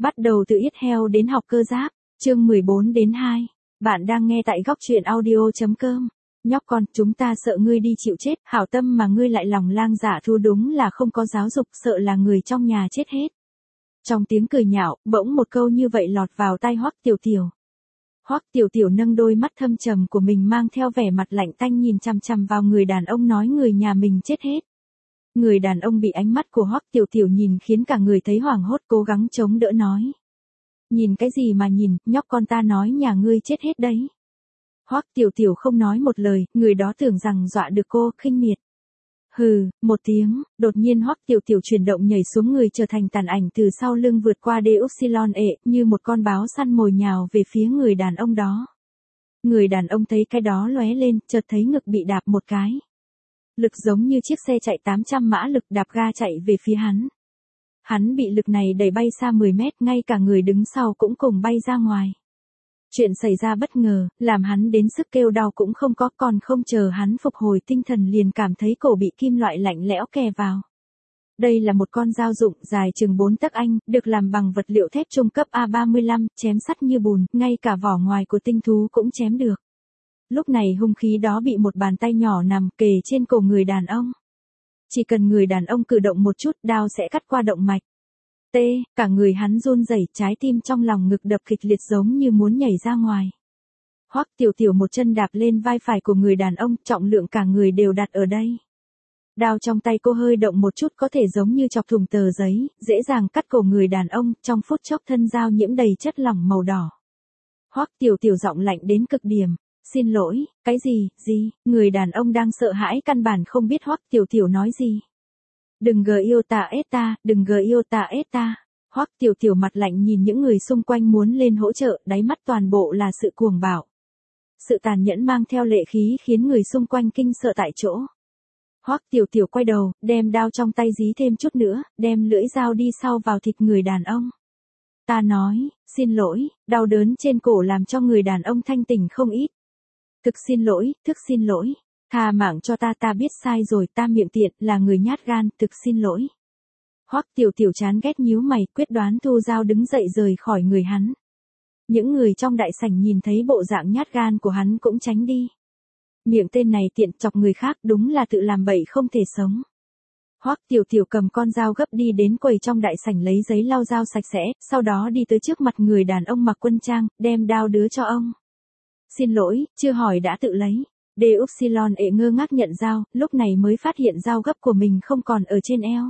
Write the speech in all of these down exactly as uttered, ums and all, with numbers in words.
Bắt đầu từ yết heo đến học cơ giáp, chương mười bốn đến hai. Bạn đang nghe tại góc truyện audio chấm com. Nhóc con, chúng ta sợ ngươi đi chịu chết, hảo tâm mà ngươi lại lòng lang dạ thú, đúng là không có giáo dục, sợ là người trong nhà chết hết. Trong tiếng cười nhạo, bỗng một câu như vậy lọt vào tai Hoắc Tiểu Tiểu. Hoắc Tiểu Tiểu nâng đôi mắt thâm trầm của mình mang theo vẻ mặt lạnh tanh nhìn chằm chằm vào người đàn ông nói người nhà mình chết hết. Người đàn ông bị ánh mắt của Hoắc Tiểu Tiểu nhìn khiến cả người thấy hoảng hốt, cố gắng chống đỡ nói. Nhìn cái gì mà nhìn, nhóc con, ta nói nhà ngươi chết hết đấy. Hoắc Tiểu Tiểu không nói một lời, người đó tưởng rằng dọa được cô, khinh miệt. Hừ, một tiếng, đột nhiên Hoắc Tiểu Tiểu chuyển động nhảy xuống người trở thành tàn ảnh từ sau lưng vượt qua đê upsilon ệ, như một con báo săn mồi nhào về phía người đàn ông đó. Người đàn ông thấy cái đó lóe lên, chợt thấy ngực bị đạp một cái. Lực giống như chiếc xe chạy tám trăm mã lực đạp ga chạy về phía hắn. Hắn bị lực này đẩy bay xa mười mét, ngay cả người đứng sau cũng cùng bay ra ngoài. Chuyện xảy ra bất ngờ, làm hắn đến sức kêu đau cũng không có, còn không chờ hắn phục hồi tinh thần liền cảm thấy cổ bị kim loại lạnh lẽo kề vào. Đây là một con dao dụng dài chừng bốn tấc anh, được làm bằng vật liệu thép trung cấp A ba mươi lăm, chém sắt như bùn, ngay cả vỏ ngoài của tinh thú cũng chém được. Lúc này hung khí đó bị một bàn tay nhỏ nằm kề trên cổ người đàn ông. Chỉ cần người đàn ông cử động một chút, đao sẽ cắt qua động mạch. T, cả người hắn run rẩy, trái tim trong lòng ngực đập kịch liệt giống như muốn nhảy ra ngoài. Hoắc Tiểu Tiểu một chân đạp lên vai phải của người đàn ông, trọng lượng cả người đều đặt ở đây. Đao trong tay cô hơi động một chút có thể giống như chọc thủng tờ giấy, dễ dàng cắt cổ người đàn ông, trong phút chốc thân dao nhiễm đầy chất lỏng màu đỏ. Hoắc Tiểu Tiểu giọng lạnh đến cực điểm. Xin lỗi, cái gì, gì, người đàn ông đang sợ hãi căn bản không biết Hoắc Tiểu Tiểu nói gì. Đừng gờ yêu ta ết ta, đừng gờ yêu ta ết ta. Hoắc Tiểu Tiểu mặt lạnh nhìn những người xung quanh muốn lên hỗ trợ, đáy mắt toàn bộ là sự cuồng bạo. Sự tàn nhẫn mang theo lệ khí khiến người xung quanh kinh sợ tại chỗ. Hoắc Tiểu Tiểu quay đầu, đem đao trong tay dí thêm chút nữa, đem lưỡi dao đi sau vào thịt người đàn ông. Ta nói, xin lỗi, đau đớn trên cổ làm cho người đàn ông thanh tỉnh không ít. Thực xin lỗi, thực xin lỗi, tha mạng cho ta, ta biết sai rồi, ta miệng tiện, là người nhát gan, thực xin lỗi. Hoắc Tiểu Tiểu chán ghét nhíu mày, quyết đoán thu dao đứng dậy rời khỏi người hắn. Những người trong đại sảnh nhìn thấy bộ dạng nhát gan của hắn cũng tránh đi. Miệng tên này tiện chọc người khác, đúng là tự làm bậy không thể sống. Hoắc Tiểu Tiểu cầm con dao gấp đi đến quầy trong đại sảnh lấy giấy lau dao sạch sẽ, sau đó đi tới trước mặt người đàn ông mặc quân trang, đem đao đưa cho ông. Xin lỗi, chưa hỏi đã tự lấy. Đê upsilon ệ ngơ ngác nhận dao, lúc này mới phát hiện dao gấp của mình không còn ở trên eo.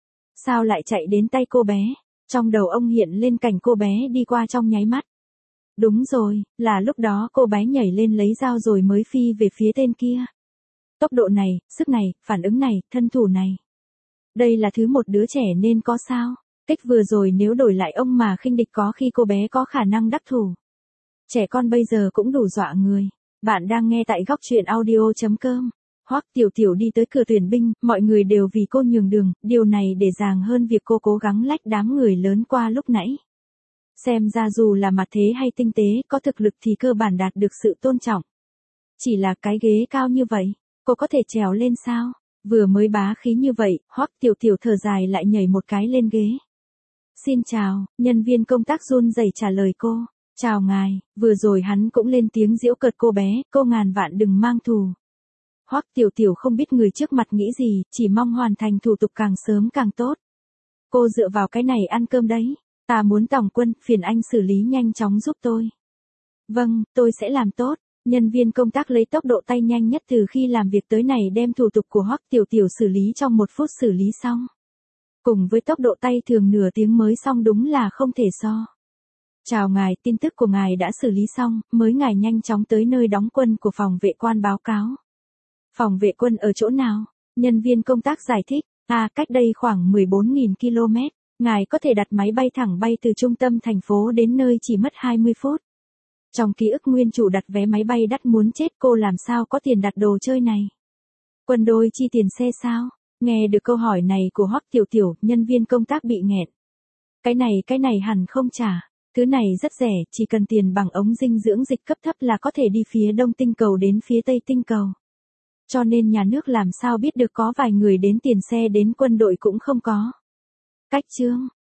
Sao lại chạy đến tay cô bé? Trong đầu ông hiện lên cảnh cô bé đi qua trong nháy mắt. Đúng rồi, là lúc đó cô bé nhảy lên lấy dao rồi mới phi về phía tên kia. Tốc độ này, sức này, phản ứng này, thân thủ này. Đây là thứ một đứa trẻ nên có sao? Cách vừa rồi nếu đổi lại ông mà khinh địch có khi cô bé có khả năng đắc thủ. Trẻ con bây giờ cũng đủ dọa người. Bạn đang nghe tại góc truyện audio chấm com. Hoắc Tiểu Tiểu đi tới cửa tuyển binh, mọi người đều vì cô nhường đường, điều này để dàng hơn việc cô cố gắng lách đám người lớn qua lúc nãy. Xem ra dù là mặt thế hay tinh tế, có thực lực thì cơ bản đạt được sự tôn trọng. Chỉ là cái ghế cao như vậy, cô có thể trèo lên sao? Vừa mới bá khí như vậy, Hoắc Tiểu Tiểu thở dài lại nhảy một cái lên ghế. Xin chào, nhân viên công tác run rẩy trả lời cô. Chào ngài, vừa rồi hắn cũng lên tiếng giễu cợt cô bé, cô ngàn vạn đừng mang thù. Hoắc Tiểu Tiểu không biết người trước mặt nghĩ gì, chỉ mong hoàn thành thủ tục càng sớm càng tốt. Cô dựa vào cái này ăn cơm đấy, ta muốn tổng quân, phiền anh xử lý nhanh chóng giúp tôi. Vâng, tôi sẽ làm tốt. Nhân viên công tác lấy tốc độ tay nhanh nhất từ khi làm việc tới này đem thủ tục của Hoắc Tiểu Tiểu xử lý trong một phút xử lý xong. Cùng với tốc độ tay thường nửa tiếng mới xong đúng là không thể so. Chào ngài, tin tức của ngài đã xử lý xong, mới ngài nhanh chóng tới nơi đóng quân của phòng vệ quan báo cáo. Phòng vệ quân ở chỗ nào? Nhân viên công tác giải thích, à, cách đây khoảng mười bốn nghìn ki lô mét, ngài có thể đặt máy bay thẳng bay từ trung tâm thành phố đến nơi chỉ mất hai mươi phút. Trong ký ức nguyên chủ đặt vé máy bay đắt muốn chết, cô làm sao có tiền đặt đồ chơi này? Quân đội chi tiền xe sao? Nghe được câu hỏi này của Hoắc Tiểu Tiểu, nhân viên công tác bị nghẹn. Cái này cái này hẳn không trả. Thứ này rất rẻ, chỉ cần tiền bằng ống dinh dưỡng dịch cấp thấp là có thể đi phía đông tinh cầu đến phía tây tinh cầu. Cho nên nhà nước làm sao biết được có vài người đến tiền xe đến quân đội cũng không có. Cách chương,